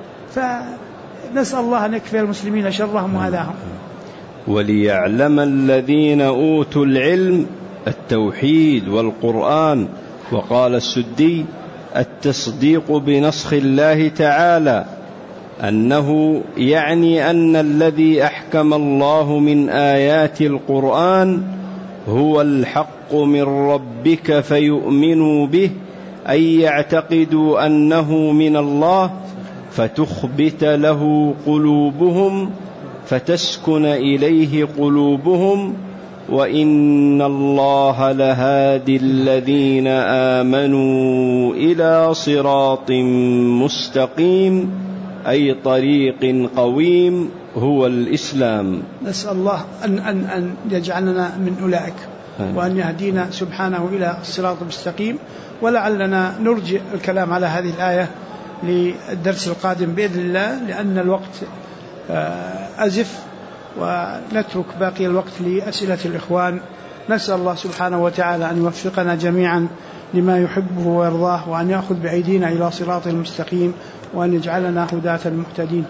فنسأل الله أن يكفي المسلمين شرهم وأذاهم. وليعلم الذين أوتوا العلم التوحيد والقرآن. وقال السدي: التصديق بنسخ الله تعالى أنه يعني أن الذي أحكم الله من آيات القرآن هو الحق من ربك فيؤمنوا به، أي يعتقدوا أنه من الله فتخبت له قلوبهم فتسكن إليه قلوبهم، وإن الله لهادي الذين آمنوا إلى صراط مستقيم، أي طريق قويم هو الإسلام. نسأل الله أن يجعلنا من أولئك وأن يهدينا سبحانه إلى الصراط المستقيم. ولعلنا نرجع الكلام على هذه الآية للدرس القادم بإذن الله، لأن الوقت أزف، ونترك باقي الوقت لأسئلة الإخوان. نسأل الله سبحانه وتعالى أن يوفقنا جميعا لما يحبه ويرضاه، وأن يأخذ بأيدينا إلى صراط المستقيم، وأن يجعلنا هداة المهتدين.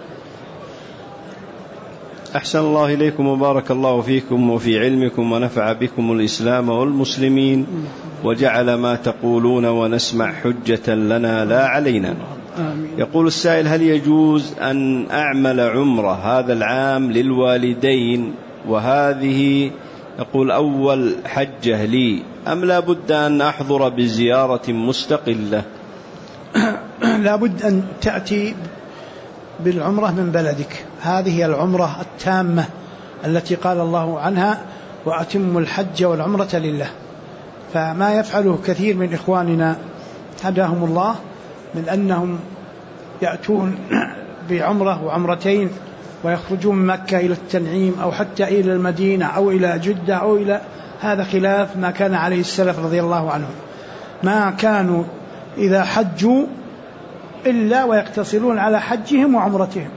أحسن الله إليكم وبارك الله فيكم وفي علمكم، ونفع بكم الإسلام والمسلمين، وجعل ما تقولون ونسمع حجة لنا لا علينا. آمين. يقول السائل: هل يجوز أن أعمل عمرة هذا العام للوالدين، وهذه يقول أول حجة لي، أم لا بد أن أحضر بزيارة مستقلة؟ لا بد أن تأتي بالعمرة من بلدك، هذه العمرة التامة التي قال الله عنها: وأتم الحج والعمرة لله. فما يفعله كثير من إخواننا هداهم الله من أنهم يأتون بعمرة وعمرتين ويخرجون من مكة إلى التنعيم أو حتى إلى المدينة أو إلى جدة أو إلى، هذا خلاف ما كان عليه السلف رضي الله عنهم. ما كانوا إذا حجوا إلا ويقتصرون على حجهم وعمرتهم،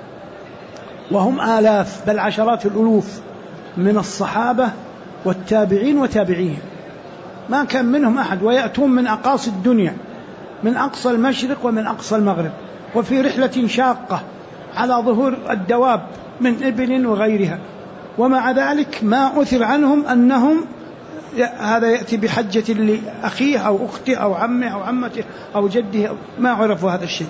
وهم آلاف بل عشرات الألوف من الصحابة والتابعين وتابعيهم، ما كان منهم أحد، ويأتون من أقاصي الدنيا، من أقصى المشرق ومن أقصى المغرب، وفي رحلة شاقة على ظهور الدواب من إبل وغيرها. ومع ذلك ما أثر عنهم أنهم هذا يأتي بحجة لأخيه أو أخته أو عمه أو عمته أو جده، ما عرفوا هذا الشيء.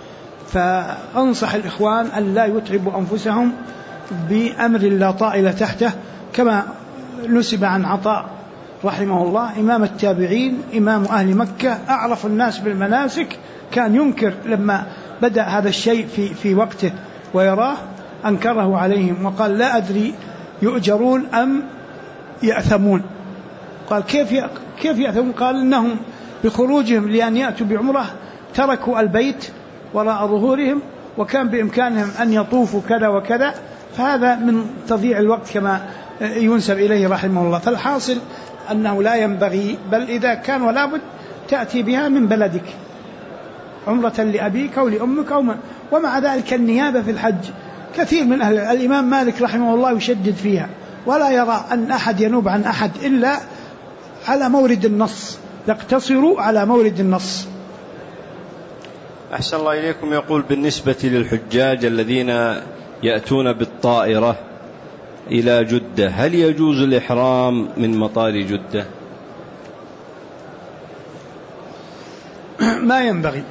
فأنصح الإخوان أن لا يتعبوا أنفسهم بأمر لا طائل تحته، كما نسب عن عطاء رحمه الله إمام التابعين إمام أهل مكة أعرف الناس بالمناسك، كان ينكر لما بدأ هذا الشيء في وقته ويراه أنكره عليهم وقال: لا أدري يؤجرون أم يأثمون. قال: كيف يأثمون؟ قال: إنهم بخروجهم لأن يأتوا بعمره تركوا البيت وراء ظهورهم، وكان بإمكانهم أن يطوفوا كذا وكذا، فهذا من تضييع الوقت كما ينسب إليه رحمه الله. فالحاصل أنه لا ينبغي، بل إذا كان ولا بد تأتي بها من بلدك، عمرة لأبيك أو لأمك ومع ذلك النيابة في الحج كثير من أهل الإمام مالك رحمه الله يشدد فيها، ولا يرى أن أحد ينوب عن أحد إلا على مورد النص، يقتصر على مورد النص. أحسن الله إليكم. يقول: بالنسبة للحجاج الذين يأتون بالطائرة إلى جدة، هل يجوز الإحرام من مطار جدة؟ ما ينبغي.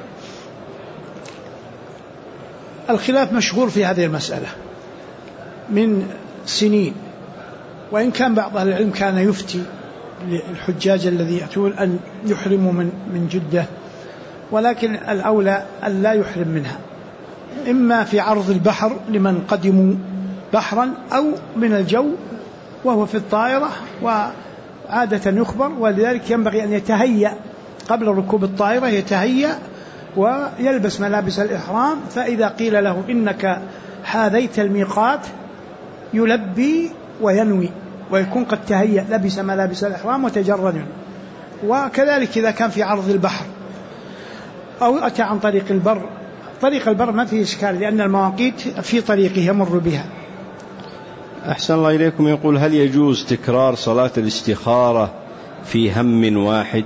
الخلاف مشهور في هذه المسألة من سنين، وإن كان بعض أهل العلم كان يفتي للحجاج الذي يأتون أن يحرموا من جدة، ولكن الأولى أن لا يحرم منها، إما في عرض البحر لمن قدموا بحرا، أو من الجو وهو في الطائرة، وعادة يخبر، ولذلك ينبغي أن يتهيأ قبل ركوب الطائرة، يتهيأ ويلبس ملابس الإحرام، فإذا قيل له إنك حاذيت الميقات يلبي وينوي، ويكون قد تهيأ لبس ملابس الإحرام وتجرد. وكذلك إذا كان في عرض البحر أو أتى عن طريق البر، طريق البر ما فيه إشكال لأن المواقيت في طريقه يمر بها. أحسن الله إليكم. يقول: هل يجوز تكرار صلاة الاستخارة في هم واحد؟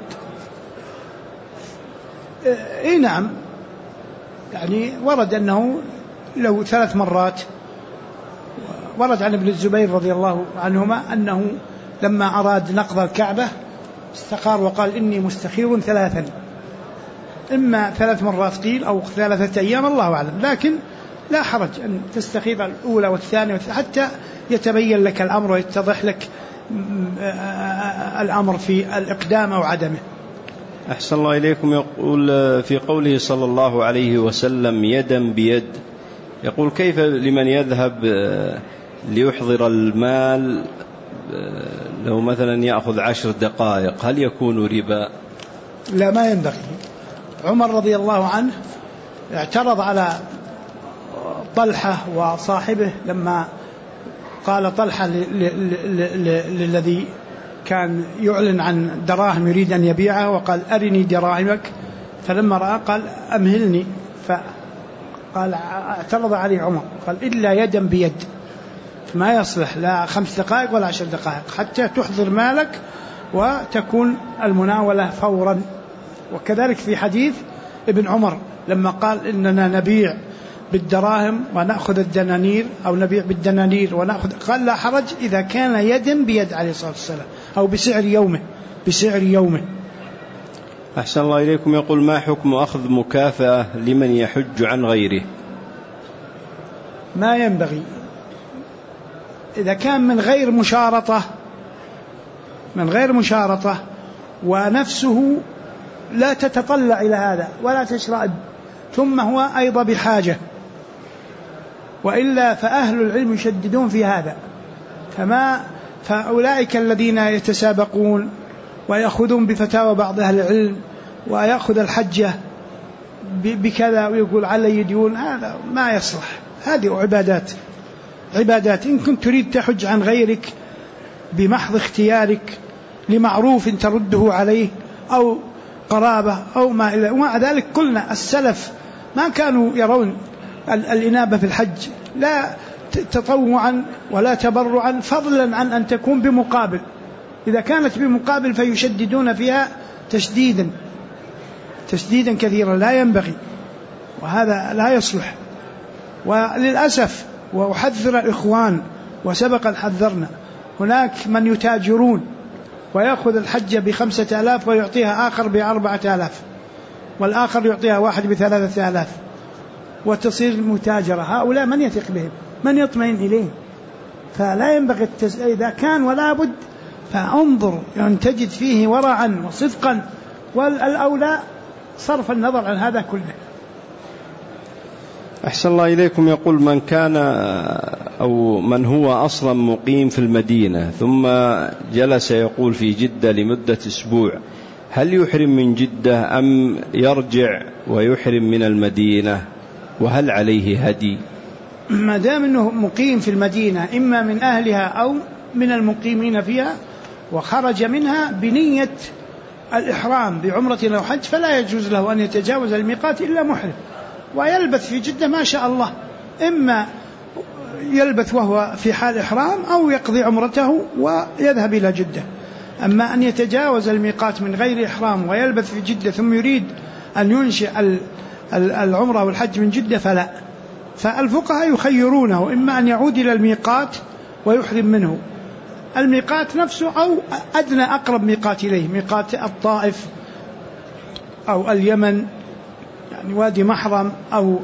إيه نعم، يعني ورد أنه لو 3 مرات. ورد عن ابن الزبير رضي الله عنهما أنه لما أراد نقض الكعبة استخار وقال: إني مستخير 3، إما 3 مرات قيل أو 3 أيام، الله أعلم، لكن لا حرج أن تستخير الأولى والثانية حتى يتبين لك الأمر ويتضح لك الأمر في الإقدام أو عدمه. أحسن الله إليكم. يقول: في قوله صلى الله عليه وسلم يدا بيد، يقول: كيف لمن يذهب ليحضر المال لو مثلا يأخذ 10 دقائق، هل يكون ربا؟ لا، ما ينبغي. عمر رضي الله عنه اعترض على طلحة وصاحبه لما قال طلحة للذي كان يعلن عن دراهم يريد أن يبيعها، وقال: أرني دراهمك، فلما رأى قال: أمهلني، فقال اعترض عليه عمر، قال: إلا يدا بيد، ما يصلح لا 5 دقائق ولا 10 دقائق حتى تحضر مالك وتكون المناولة فورا. وكذلك في حديث ابن عمر لما قال: إننا نبيع بالدراهم ونأخذ الدنانير، أو نبيع بالدنانير ونأخذ، قال: لا حرج إذا كان يدا بيد عليه الصلاة والسلام، أو بسعر يومه. أحسن الله إليكم. يقول: ما حكم أخذ مكافأة لمن يحج عن غيره؟ ما ينبغي، إذا كان من غير مشارطة ونفسه لا تتطلع إلى هذا ولا تشرأ، ثم هو أيضا بحاجة، وإلا فأهل العلم يشددون في هذا، فأولئك الذين يتسابقون ويأخذون بفتاوى بعض أهل العلم ويأخذ الحجة بكذا ويقول علي ديون، هذا ما يصلح. هذه عبادات. إن كنت تريد تحج عن غيرك بمحض اختيارك لمعروف ترده عليه أو قرابة أو ما إلى، ومع ذلك قلنا السلف ما كانوا يرون الإنابة في الحج لا تطوعا ولا تبرعا، فضلا عن أن تكون بمقابل. إذا كانت بمقابل فيشددون فيها تشديدا كثيرا، لا ينبغي، وهذا لا يصلح. وللأسف، وأحذر الإخوان وسبق حذرنا، هناك من يتاجرون ويأخذ الحجة ب5,000 ويعطيها آخر ب4,000، والآخر يعطيها واحد ب3,000، وتصير متاجرة. هؤلاء من يثق بهم؟ من يطمئن إليه؟ فلا ينبغي إذا كان ولا بد فانظر أن تجد فيه ورعا وصدقا، والأولى صرف النظر عن هذا كله. أحسن الله إليكم. يقول: من كان أو من هو أصلا مقيم في المدينة ثم جلس يقول في جدة لمدة أسبوع، هل يحرم من جدة أم يرجع ويحرم من المدينة؟ وهل عليه هدي؟ ما دام أنه مقيم في المدينة إما من أهلها أو من المقيمين فيها، وخرج منها بنية الإحرام بعمرة أو حج، فلا يجوز له أن يتجاوز الميقات إلا محرم، ويلبث في جدة ما شاء الله، إما يلبث وهو في حال إحرام أو يقضي عمرته ويذهب إلى جدة. أما أن يتجاوز الميقات من غير إحرام ويلبث في جدة ثم يريد أن ينشئ العمرة والحج من جدة فلا. فالفقهاء يخيرونه إما أن يعود إلى الميقات ويحرم منه، الميقات نفسه، أو أدنى أقرب ميقات إليه، ميقات الطائف أو اليمن، يعني وادي محرم أو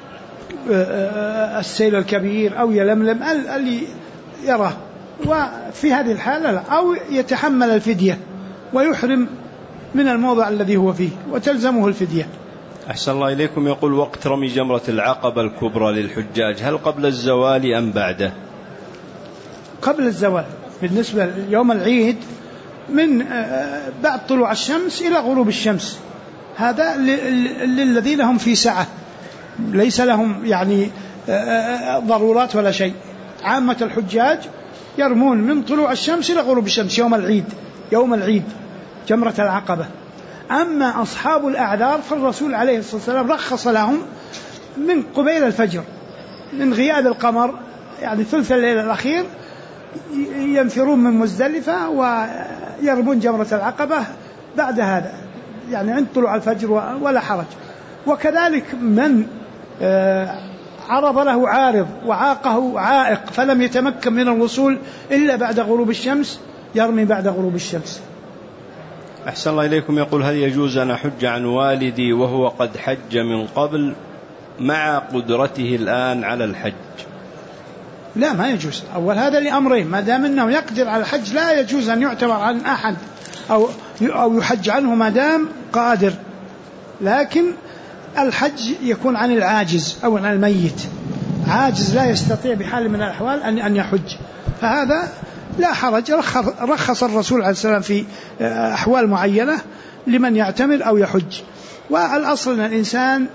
السيل الكبير أو يلملم اللي يراه. وفي هذه الحالة لا، أو يتحمل الفدية ويحرم من الموضع الذي هو فيه وتلزمه الفدية. أحسن الله إليكم. يقول وقت رمي جمرة العقبة الكبرى للحجاج هل قبل الزوال أم بعده؟ قبل الزوال. بالنسبة ليوم العيد من بعد طلوع الشمس إلى غروب الشمس، هذا للذين هم في سعة ليس لهم يعني ضرورات ولا شيء. عامة الحجاج يرمون من طلوع الشمس إلى غروب الشمس يوم العيد جمرة العقبة. أما أصحاب الأعذار فالرسول عليه الصلاة والسلام رخص لهم من قبيل الفجر، من غياب القمر يعني ثلث الليل الأخير ينفرون من مزدلفة ويرمون جمرة العقبة بعد هذا، يعني عند طلوع الفجر ولا حرج. وكذلك من عرض له عارض وعاقه عائق فلم يتمكن من الوصول إلا بعد غروب الشمس يرمي بعد غروب الشمس. أحسن الله إليكم. يقول هل يجوز أن أحج عن والدي وهو قد حج من قبل مع قدرته الآن على الحج؟ لا، ما يجوز. أول هذا لأمرين: ما دام أنه يقدر على الحج لا يجوز أن يعتبر عن أحد أو يحج عنه ما دام قادر، لكن الحج يكون عن العاجز أو عن الميت، عاجز لا يستطيع بحال من الأحوال أن يحج، فهذا لا حرج. رخص الرسول عليه السلام في أحوال معينة لمن يعتمر أو يحج. والأصل أن الإنسان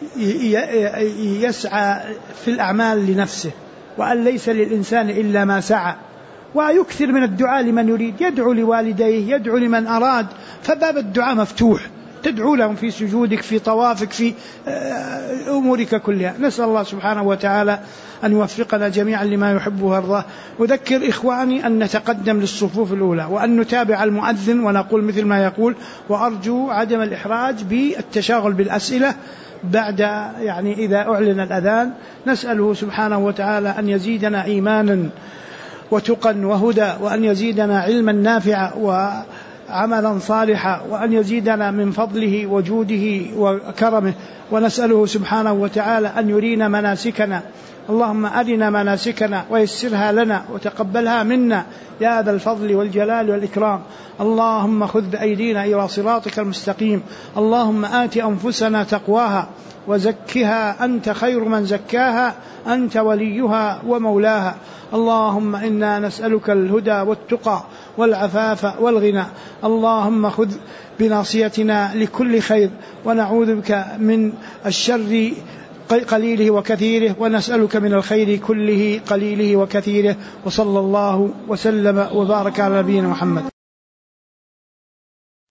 يسعى في الأعمال لنفسه، وأن ليس للإنسان إلا ما سعى، ويكثر من الدعاء لمن يريد، يدعو لوالديه، يدعو لمن أراد، فباب الدعاء مفتوح، تدعو لهم في سجودك، في طوافك، في أمورك كلها. نسأل الله سبحانه وتعالى أن يوفقنا جميعا لما يحبه ويرضاه. أذكر إخواني أن نتقدم للصفوف الأولى وأن نتابع المؤذن ونقول مثل ما يقول، وأرجو عدم الإحراج بالتشاغل بالأسئلة بعد يعني إذا أعلن الأذان. نسأله سبحانه وتعالى أن يزيدنا إيمانا وتقا وهدى، وأن يزيدنا علما نافعا وعملا صالحا، وأن يزيدنا من فضله وجوده وكرمه. ونسأله سبحانه وتعالى أن يرينا مناسكنا. اللهم أرنا مناسكنا ويسرها لنا وتقبلها منا يا ذا الفضل والجلال والإكرام. اللهم خذ بأيدينا إلى صراطك المستقيم. اللهم آت أنفسنا تقواها وزكها أنت خير من زكاها، أنت وليها ومولاها. اللهم إنا نسألك الهدى والتقى والعفاف والغنى. اللهم خذ بناصيتنا لكل خير، ونعوذ بك من الشر قليله وكثيره، ونسألك من الخير كله قليله وكثيره. وصلى الله وسلم وبارك على نبينا محمد.